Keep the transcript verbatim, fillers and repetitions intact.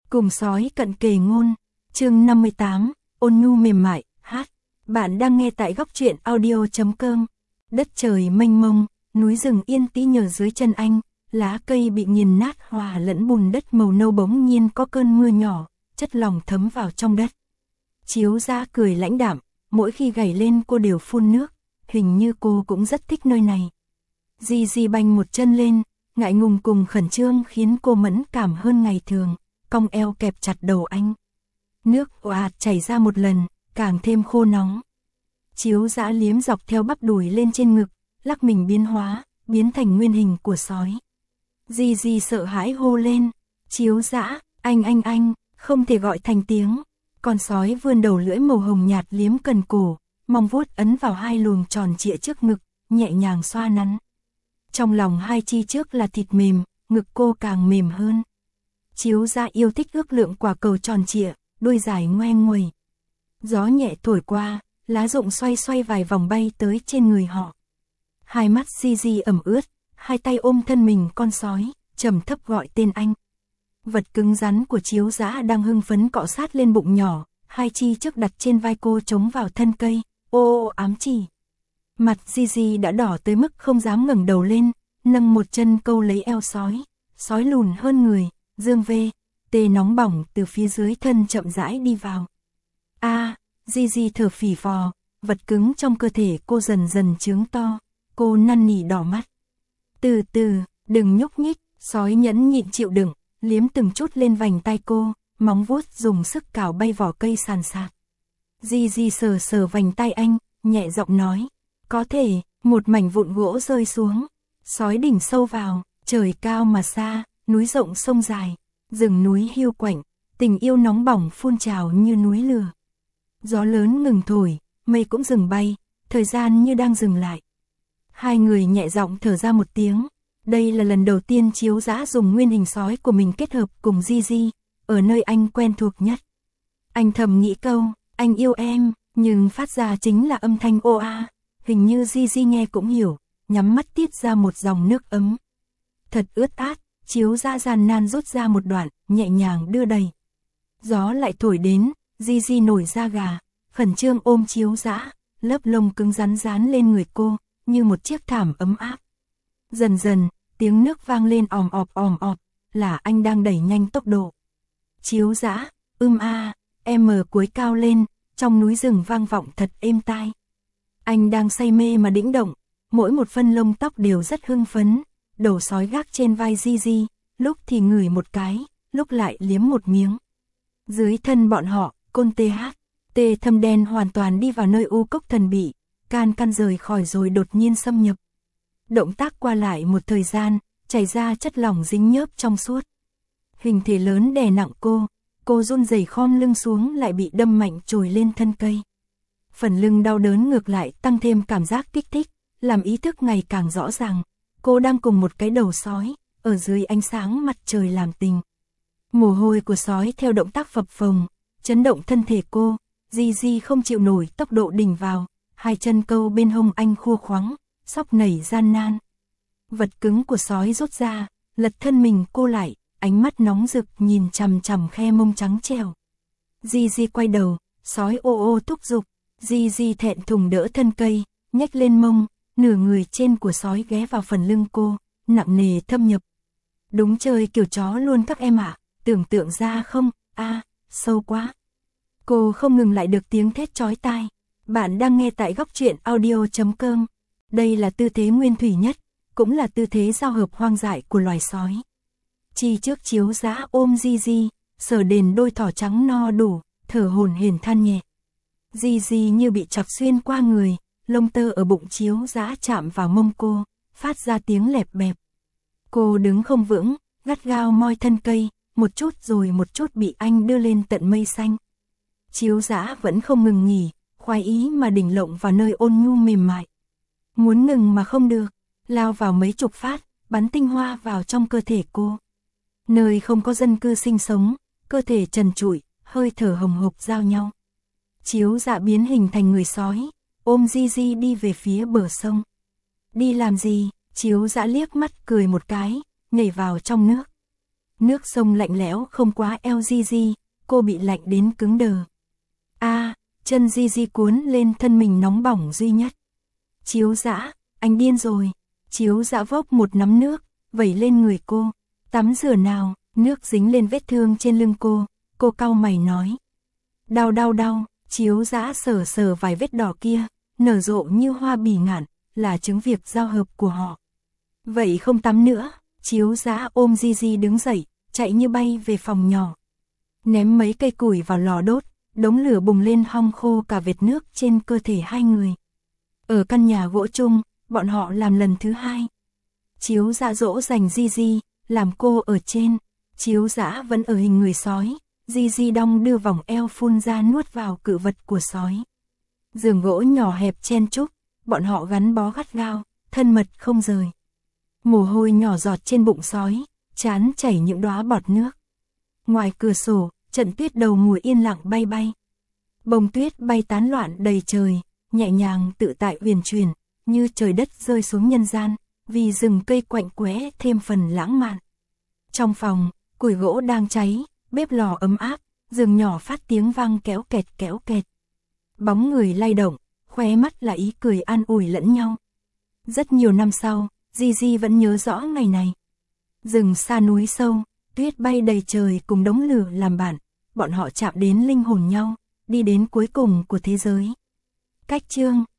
Cùng sói cận kề ngôn, chương năm mươi tám, ôn nhu mềm mại, hát. Bạn đang nghe tại góc truyện audio.com. Đất trời mênh mông, núi rừng yên tĩnh nhờ dưới chân anh, lá cây bị nghiền nát hòa lẫn bùn đất màu nâu, bỗng nhiên có cơn mưa nhỏ, chất lỏng thấm vào trong đất. Chiếu Dã cười lãnh đạm, mỗi khi gảy lên cô đều phun nước, hình như cô cũng rất thích nơi này. Di Di banh một chân lên, ngại ngùng cùng khẩn trương khiến cô mẫn cảm hơn ngày thường, cong eo kẹp chặt đầu anh. Nước ồ ạt chảy ra một lần, càng thêm khô nóng. Chiếu Dã liếm dọc theo bắp đùi lên trên ngực, lắc mình biến hóa, biến thành nguyên hình của sói. Di Di sợ hãi hô lên, Chiếu Dã, anh anh anh, không thể gọi thành tiếng. Con sói vươn đầu lưỡi màu hồng nhạt liếm cần cổ, mong vuốt ấn vào hai luồng tròn trịa trước ngực, nhẹ nhàng xoa nắn. Trong lòng hai chi trước là thịt mềm, ngực cô càng mềm hơn. Chiếu Dã yêu thích ước lượng quả cầu tròn trịa, đuôi dài ngoe nguẩy. Gió nhẹ thổi qua, lá rụng xoay xoay vài vòng bay tới trên người họ. Hai mắt Di Di ẩm ướt, hai tay ôm thân mình con sói, trầm thấp gọi tên anh. Vật cứng rắn của Chiếu Dã đang hưng phấn cọ sát lên bụng nhỏ, hai chi trước đặt trên vai cô chống vào thân cây, ô ô ám chỉ. Mặt Di Di đã đỏ tới mức không dám ngẩng đầu lên, nâng một chân câu lấy eo sói, sói lùn hơn người, dương vê, tê nóng bỏng từ phía dưới thân chậm rãi đi vào. A, à, Di Di thở phì phò, vật cứng trong cơ thể cô dần dần trướng to, cô năn nỉ đỏ mắt. Từ từ, đừng nhúc nhích, sói nhẫn nhịn chịu đựng, liếm từng chút lên vành tai cô, móng vuốt dùng sức cào bay vỏ cây sàn sạt. Di Di sờ sờ vành tai anh, nhẹ giọng nói, có thể, một mảnh vụn gỗ rơi xuống, sói đỉnh sâu vào, trời cao mà xa, núi rộng sông dài, rừng núi hiu quạnh, tình yêu nóng bỏng phun trào như núi lửa. Gió lớn ngừng thổi, mây cũng dừng bay, thời gian như đang dừng lại. Hai người nhẹ giọng thở ra một tiếng, đây là lần đầu tiên Chiếu Dã dùng nguyên hình sói của mình kết hợp cùng Di Di, ở nơi anh quen thuộc nhất. Anh thầm nghĩ câu, anh yêu em, nhưng phát ra chính là âm thanh ô a, hình như Di Di nghe cũng hiểu, nhắm mắt tiết ra một dòng nước ấm. Thật ướt át, Chiếu Dã gian nan rút ra một đoạn, nhẹ nhàng đưa đầy. Gió lại thổi đến, Di Di nổi da gà, khẩn trương ôm Chiếu Dã, lớp lông cứng rắn dán lên người cô, như một chiếc thảm ấm áp. Dần dần, tiếng nước vang lên òm ọp òm ọp, là anh đang đẩy nhanh tốc độ. Chiếu Dã, ưm a, em mở cuối cao lên, trong núi rừng vang vọng thật êm tai. Anh đang say mê mà đĩnh động, mỗi một phân lông tóc đều rất hưng phấn, đầu sói gác trên vai Di Di, lúc thì ngửi một cái, lúc lại liếm một miếng. Dưới thân bọn họ, côn tê hát, tê thâm đen hoàn toàn đi vào nơi u cốc thần bị, can can rời khỏi rồi đột nhiên xâm nhập. Động tác qua lại một thời gian, chảy ra chất lỏng dính nhớp trong suốt. Hình thể lớn đè nặng cô, cô run rẩy khom lưng xuống lại bị đâm mạnh trồi lên thân cây. Phần lưng đau đớn ngược lại tăng thêm cảm giác kích thích, làm ý thức ngày càng rõ ràng. Cô đang cùng một cái đầu sói, ở dưới ánh sáng mặt trời làm tình. Mồ hôi của sói theo động tác phập phồng, chấn động thân thể cô, Di Di không chịu nổi tốc độ đỉnh vào, hai chân câu bên hông anh khua khoắng, sóc nảy gian nan. Vật cứng của sói rút ra, lật thân mình cô lại, ánh mắt nóng rực nhìn chằm chằm khe mông trắng trẻo. Di Di quay đầu, sói ô ô thúc giục, Di Di thẹn thùng đỡ thân cây, nhếch lên mông, nửa người trên của sói ghé vào phần lưng cô, nặng nề thâm nhập. Đúng chơi kiểu chó luôn các em ạ, tưởng tượng ra không, a, à, sâu quá. Cô không ngừng lại được tiếng thét chói tai. Bạn đang nghe tại góc truyện audio.com. Đây là tư thế nguyên thủy nhất, cũng là tư thế giao hợp hoang dại của loài sói. Chi trước Chiếu Dã ôm Di Di, sờ đền đôi thỏ trắng no đủ, thở hổn hển than nhẹ. Di Di như bị chọc xuyên qua người, lông tơ ở bụng Chiếu Dã chạm vào mông cô, phát ra tiếng lẹp bẹp. Cô đứng không vững, gắt gao moi thân cây, một chút rồi một chút bị anh đưa lên tận mây xanh. Chiếu Dã vẫn không ngừng nghỉ, khoái ý mà đỉnh lộng vào nơi ôn nhu mềm mại. Muốn ngừng mà không được, lao vào mấy chục phát, bắn tinh hoa vào trong cơ thể cô. Nơi không có dân cư sinh sống, cơ thể trần trụi, hơi thở hồng hộc giao nhau. Chiếu Dã biến hình thành người sói, ôm Di Di đi về phía bờ sông. Đi làm gì? Chiếu Dã liếc mắt cười một cái, nhảy vào trong nước. Nước sông lạnh lẽo không quá eo Gigi, cô bị lạnh đến cứng đờ. A, chân Gigi cuốn lên thân mình nóng bỏng duy nhất. Chiếu Dã, anh điên rồi. Chiếu Dã vốc một nắm nước, vẩy lên người cô. Tắm rửa nào, nước dính lên vết thương trên lưng cô, cô cau mày nói. Đau đau đau, Chiếu Dã sờ sờ vài vết đỏ kia, nở rộ như hoa bỉ ngạn, là chứng việc giao hợp của họ. Vậy không tắm nữa, Chiếu Dã ôm Gigi đứng dậy, chạy như bay về phòng nhỏ. Ném mấy cây củi vào lò đốt, đống lửa bùng lên hong khô cả vệt nước trên cơ thể hai người. Ở căn nhà gỗ chung, bọn họ làm lần thứ hai. Chiếu Dã dỗ dành Gigi, làm cô ở trên. Chiếu Dã vẫn ở hình người sói. Gigi đong đưa vòng eo phun ra nuốt vào cự vật của sói. Giường gỗ nhỏ hẹp chen chúc, bọn họ gắn bó gắt gao, thân mật không rời. Mồ hôi nhỏ giọt trên bụng sói, trán chảy những đóa bọt nước. Ngoài cửa sổ, trận tuyết đầu mùa yên lặng bay bay. Bông tuyết bay tán loạn đầy trời, nhẹ nhàng tự tại uyển chuyển, như trời đất rơi xuống nhân gian, vì rừng cây quạnh quẽ thêm phần lãng mạn. Trong phòng, củi gỗ đang cháy, bếp lò ấm áp, giường nhỏ phát tiếng vang kéo kẹt kéo kẹt. Bóng người lay động, khóe mắt là ý cười an ủi lẫn nhau. Rất nhiều năm sau, Gigi vẫn nhớ rõ ngày này. Rừng xa núi sâu, tuyết bay đầy trời cùng đống lửa làm bạn, bọn họ chạm đến linh hồn nhau, đi đến cuối cùng của thế giới. Cách chương